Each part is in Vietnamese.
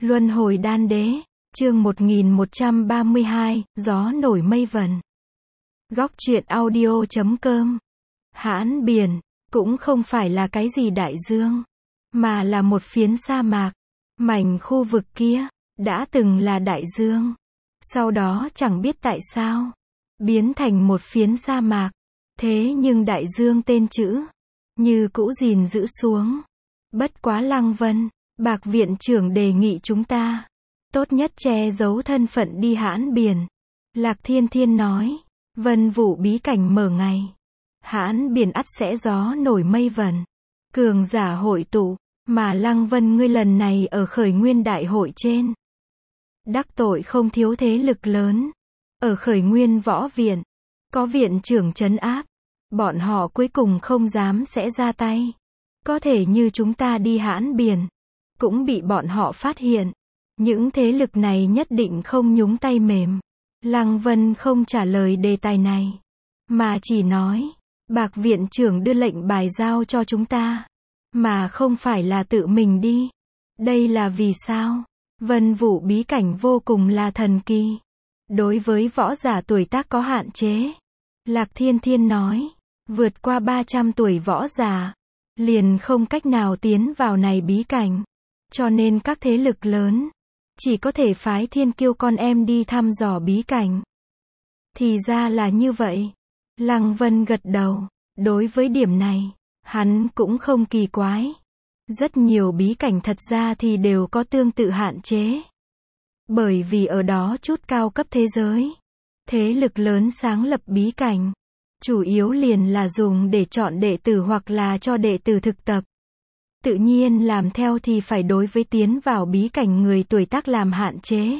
Luân hồi đan đế, chương 1132, gió nổi mây vần. Góc truyện audio.com. Hãn Biển, cũng không phải là cái gì đại dương, mà là một phiến sa mạc. Mảnh khu vực kia, đã từng là đại dương. Sau đó chẳng biết tại sao, biến thành một phiến sa mạc. Thế nhưng đại dương tên chữ, như cũ gìn giữ xuống. Bất quá Lăng Vân, Bạc viện trưởng đề nghị chúng ta, tốt nhất che giấu thân phận đi Hãn Biển. Lạc Thiên Thiên nói, vân vụ bí cảnh mở ngày. Hãn Biển ắt sẽ gió nổi mây vần. Cường giả hội tụ, mà Lăng Vân ngươi lần này ở khởi nguyên đại hội trên. Đắc tội không thiếu thế lực lớn. Ở khởi nguyên võ viện, có viện trưởng trấn áp. Bọn họ cuối cùng không dám sẽ ra tay. Có thể như chúng ta đi Hãn Biển, cũng bị bọn họ phát hiện. Những thế lực này nhất định không nhúng tay mềm. Lăng Vân không trả lời đề tài này, mà chỉ nói, Bạc viện trưởng đưa lệnh bài giao cho chúng ta, mà không phải là tự mình đi. Đây là vì sao? Vân vụ bí cảnh vô cùng là thần kỳ. Đối với võ giả tuổi tác có hạn chế. Lạc Thiên Thiên nói, vượt qua 300 tuổi võ giả, liền không cách nào tiến vào này bí cảnh. Cho nên các thế lực lớn, chỉ có thể phái thiên kiêu con em đi thăm dò bí cảnh. Thì ra là như vậy. Lăng Vân gật đầu. Đối với điểm này, hắn cũng không kỳ quái. Rất nhiều bí cảnh thật ra thì đều có tương tự hạn chế. Bởi vì ở đó chút cao cấp thế giới, thế lực lớn sáng lập bí cảnh, chủ yếu liền là dùng để chọn đệ tử hoặc là cho đệ tử thực tập. Tự nhiên làm theo thì phải đối với tiến vào bí cảnh người tuổi tác làm hạn chế.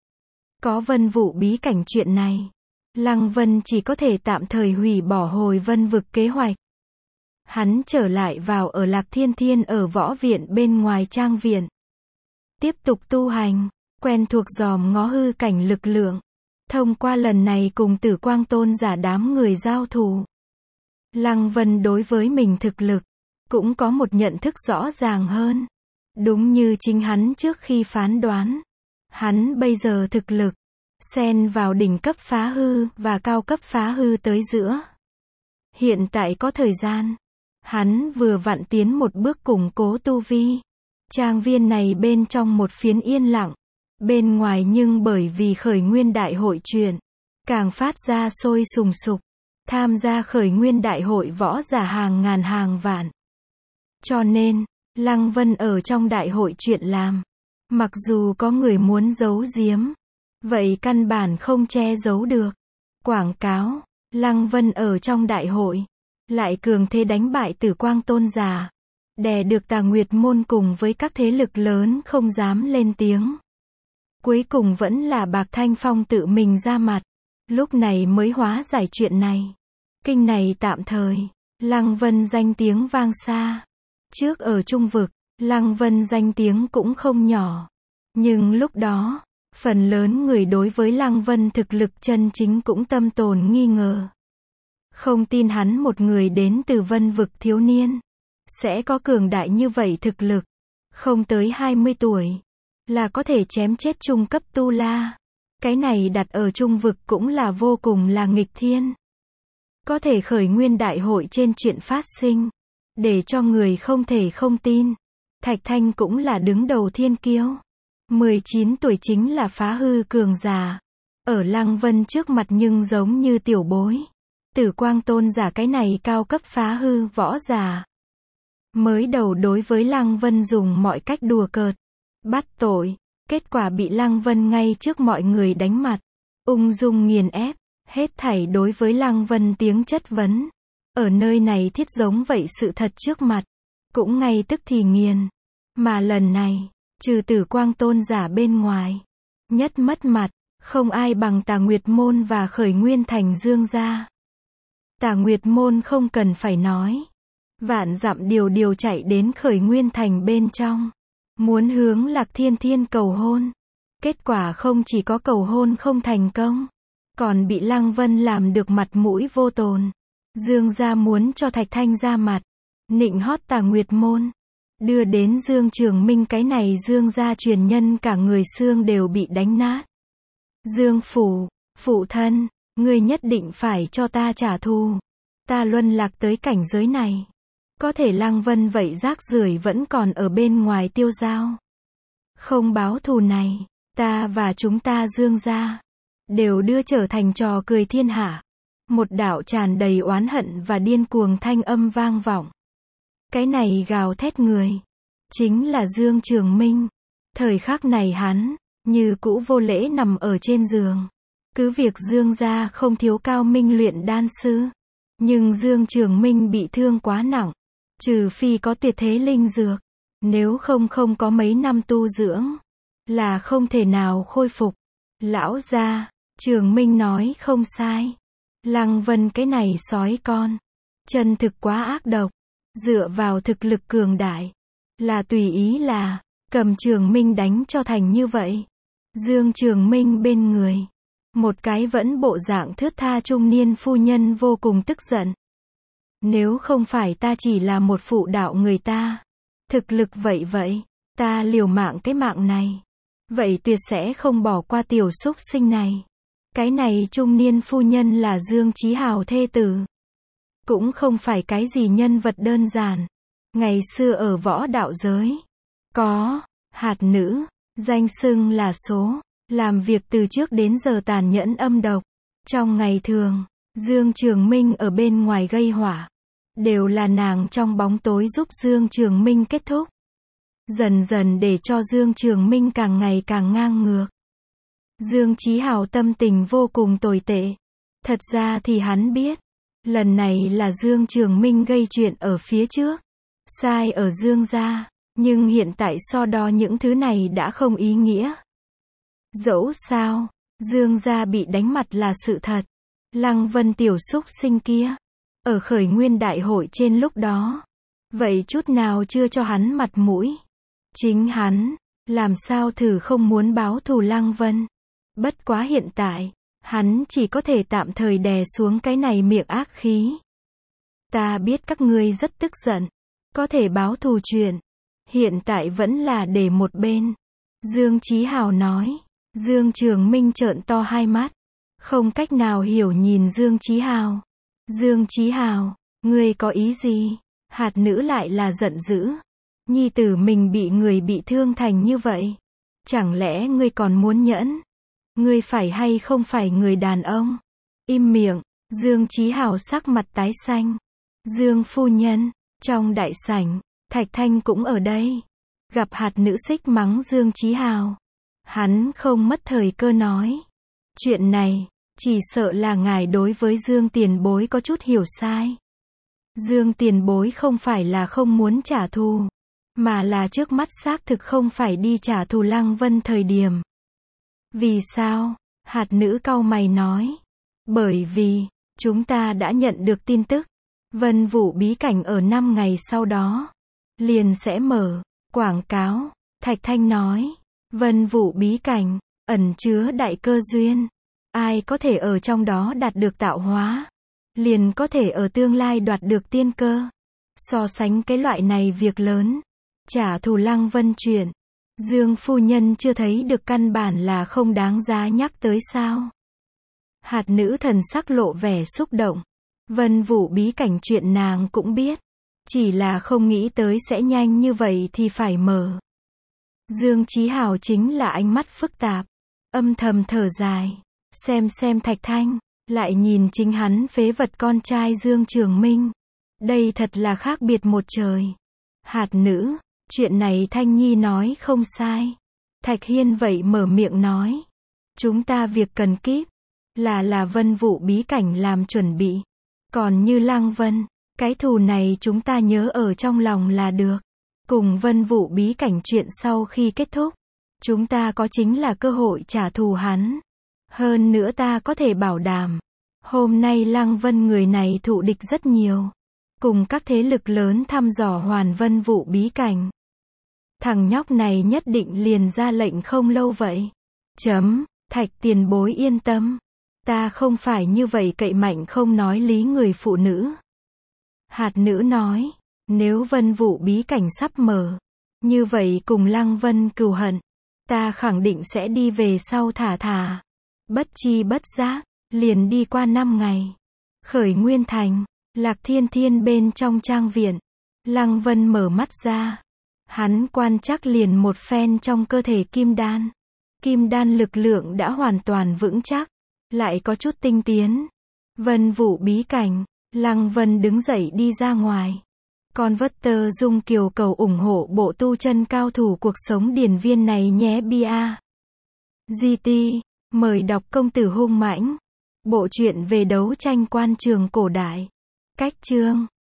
Có vân vụ bí cảnh chuyện này, Lăng Vân chỉ có thể tạm thời hủy bỏ hồi vân vực kế hoạch. Hắn trở lại vào ở Lạc Thiên Thiên ở võ viện bên ngoài trang viện. Tiếp tục tu hành, quen thuộc dòm ngó hư cảnh lực lượng. Thông qua lần này cùng Tử Quang Tôn giả đám người giao thủ, Lăng Vân đối với mình thực lực cũng có một nhận thức rõ ràng hơn. Đúng như chính hắn trước khi phán đoán, hắn bây giờ thực lực xen vào đỉnh cấp phá hư và cao cấp phá hư tới giữa. Hiện tại có thời gian, hắn vừa vặn tiến một bước củng cố tu vi. Trang viên này bên trong một phiến yên lặng, bên ngoài nhưng bởi vì khởi nguyên đại hội chuyện, càng phát ra sôi sùng sục. Tham gia khởi nguyên đại hội võ giả hàng ngàn hàng vạn. Cho nên, Lăng Vân ở trong đại hội chuyện làm, mặc dù có người muốn giấu giếm, vậy căn bản không che giấu được. Quảng cáo, Lăng Vân ở trong đại hội, lại cường thế đánh bại Tử Quang Tôn giả, đè được Tà Nguyệt môn cùng với các thế lực lớn không dám lên tiếng. Cuối cùng vẫn là Bạc Thanh Phong tự mình ra mặt, lúc này mới hóa giải chuyện này. Kinh này tạm thời, Lăng Vân danh tiếng vang xa. Trước ở Trung Vực, Lăng Vân danh tiếng cũng không nhỏ. Nhưng lúc đó, phần lớn người đối với Lăng Vân thực lực chân chính cũng tâm tồn nghi ngờ. Không tin hắn một người đến từ Vân Vực thiếu niên, sẽ có cường đại như vậy thực lực. Không tới 20 tuổi, là có thể chém chết trung cấp tu la. Cái này đặt ở Trung Vực cũng là vô cùng là nghịch thiên. Có thể khởi nguyên đại hội trên chuyện phát sinh, để cho người không thể không tin. Thạch Thanh cũng là đứng đầu thiên kiêu. 19 tuổi chính là phá hư cường giả. Ở Lăng Vân trước mặt nhưng giống như tiểu bối. Tử Quang Tôn giả cái này cao cấp phá hư võ giả. Mới đầu đối với Lăng Vân dùng mọi cách đùa cợt, bắt tội. Kết quả bị Lăng Vân ngay trước mọi người đánh mặt. Ung dung nghiền ép. Hết thảy đối với Lăng Vân tiếng chất vấn. Ở nơi này thiết giống vậy sự thật trước mặt. Cũng ngay tức thì nghiền. Mà lần này, trừ Tử Quang Tôn giả bên ngoài, nhất mất mặt, không ai bằng Tà Nguyệt môn và Khởi Nguyên thành Dương gia. Tà Nguyệt môn không cần phải nói. Vạn dặm điều chạy đến Khởi Nguyên thành bên trong. Muốn hướng Lạc Thiên Thiên cầu hôn. Kết quả không chỉ có cầu hôn không thành công, còn bị Lăng Vân làm được mặt mũi vô tồn. Dương gia muốn cho Thạch Thanh ra mặt, nịnh hót Tà Nguyệt môn. Đưa đến Dương Trường Minh cái này Dương gia truyền nhân cả người xương đều bị đánh nát. Dương phủ, phụ thân, ngươi nhất định phải cho ta trả thù. Ta luân lạc tới cảnh giới này. Có thể Lăng Vân vậy rác rưởi vẫn còn ở bên ngoài tiêu dao. Không báo thù này, ta và chúng ta Dương gia đều đưa trở thành trò cười thiên hạ. Một đạo tràn đầy oán hận và điên cuồng thanh âm vang vọng. Cái này gào thét người, chính là Dương Trường Minh. Thời khắc này hắn, như cũ vô lễ nằm ở trên giường. Cứ việc Dương gia không thiếu cao minh luyện đan sư. Nhưng Dương Trường Minh bị thương quá nặng. Trừ phi có tuyệt thế linh dược. Nếu không có mấy năm tu dưỡng. Là không thể nào khôi phục. Lão gia, Trường Minh nói không sai. Lăng Vân cái này sói con. Chân thực quá ác độc. Dựa vào thực lực cường đại. Là tùy ý là. Cầm Trường Minh đánh cho thành như vậy. Dương Trường Minh bên người. Một cái vẫn bộ dạng thướt tha trung niên phu nhân vô cùng tức giận. Nếu không phải ta chỉ là một phụ đạo người ta. Thực lực vậy, ta liều mạng cái mạng này. Vậy tuyệt sẽ không bỏ qua tiểu súc sinh này. Cái này trung niên phu nhân là Dương Chí Hào thê tử. Cũng không phải cái gì nhân vật đơn giản. Ngày xưa ở võ đạo giới. Có, hạt nữ, danh xưng là số. Làm việc từ trước đến giờ tàn nhẫn âm độc. Trong ngày thường, Dương Trường Minh ở bên ngoài gây họa. Đều là nàng trong bóng tối giúp Dương Trường Minh kết thúc. Dần dần để cho Dương Trường Minh càng ngày càng ngang ngược. Dương Chí Hào tâm tình vô cùng tồi tệ. Thật ra thì hắn biết. Lần này là Dương Trường Minh gây chuyện ở phía trước. Sai ở Dương gia. Nhưng hiện tại so đo những thứ này đã không ý nghĩa. Dẫu sao, Dương gia bị đánh mặt là sự thật. Lăng Vân tiểu súc sinh kia. Ở khởi nguyên đại hội trên lúc đó. Vậy chút nào chưa cho hắn mặt mũi. Chính hắn, làm sao thử không muốn báo thù Lăng Vân. Bất quá hiện tại, hắn chỉ có thể tạm thời đè xuống cái này miệng ác khí. Ta biết các ngươi rất tức giận. Có thể báo thù chuyện. Hiện tại vẫn là để một bên. Dương Chí Hào nói. Dương Trường Minh trợn to hai mắt. Không cách nào hiểu nhìn Dương Chí Hào. Dương Chí Hào, ngươi có ý gì? Hạt nữ lại là giận dữ. Nhi tử mình bị người bị thương thành như vậy. Chẳng lẽ ngươi còn muốn nhẫn? Ngươi phải hay không phải người đàn ông? Im miệng. Dương Chí Hào sắc mặt tái xanh. Dương phu nhân, trong đại sảnh, Thạch Thanh cũng ở đây. Gặp hạt nữ xích mắng Dương Chí Hào. Hắn không mất thời cơ nói. Chuyện này, chỉ sợ là ngài đối với Dương tiền bối có chút hiểu sai. Dương tiền bối không phải là không muốn trả thù. Mà là trước mắt xác thực không phải đi trả thù Lăng Vân thời điểm. Vì sao? Hạt nữ cau mày nói. Bởi vì, chúng ta đã nhận được tin tức. Vân Vũ bí cảnh ở 5 ngày sau đó. Liền sẽ mở, quảng cáo. Thạch Thanh nói. Vân Vũ bí cảnh, ẩn chứa đại cơ duyên. Ai có thể ở trong đó đạt được tạo hóa. Liền có thể ở tương lai đoạt được tiên cơ. So sánh cái loại này việc lớn. Trả thù Lăng Vân chuyện. Dương phu nhân chưa thấy được căn bản là không đáng giá nhắc tới sao. Hạt nữ thần sắc lộ vẻ xúc động. Vân Vũ bí cảnh chuyện nàng cũng biết. Chỉ là không nghĩ tới sẽ nhanh như vậy thì phải mở. Dương Chí Hào chính là ánh mắt phức tạp. Âm thầm thở dài. Xem Thạch Thanh. Lại nhìn chính hắn phế vật con trai Dương Trường Minh. Đây thật là khác biệt một trời. Hạt nữ. Chuyện này Thanh Nhi nói không sai. Thạch Hiên vậy mở miệng nói. Chúng ta việc cần kíp. Là Vân Vũ bí cảnh làm chuẩn bị. Còn như Lăng Vân. Cái thù này chúng ta nhớ ở trong lòng là được. Cùng Vân Vũ bí cảnh chuyện sau khi kết thúc. Chúng ta có chính là cơ hội trả thù hắn. Hơn nữa ta có thể bảo đảm. Hôm nay Lăng Vân người này thụ địch rất nhiều. Cùng các thế lực lớn thăm dò hoàn Vân Vũ bí cảnh. Thằng nhóc này nhất định liền ra lệnh không lâu vậy. Thạch tiền bối yên tâm. Ta không phải như vậy cậy mạnh không nói lý người phụ nữ. Hạt nữ nói. Nếu Vân Vũ bí cảnh sắp mở, như vậy cùng Lăng Vân cừu hận, ta khẳng định sẽ đi về sau thả thả. Bất chi bất giác, liền đi qua 5 ngày. Khởi Nguyên Thành, Lạc Thiên Thiên bên trong trang viện. Lăng Vân mở mắt ra. Hắn quan trắc liền một phen trong cơ thể kim đan. Kim đan lực lượng đã hoàn toàn vững chắc, lại có chút tinh tiến. Vân Vũ bí cảnh, Lăng Vân đứng dậy đi ra ngoài. Con vất tơ dung kiều cầu ủng hộ bộ tu chân cao thủ cuộc sống điển viên này nhé bia. GT, mời đọc công tử hung mãnh. Bộ truyện về đấu tranh quan trường cổ đại. Cách chương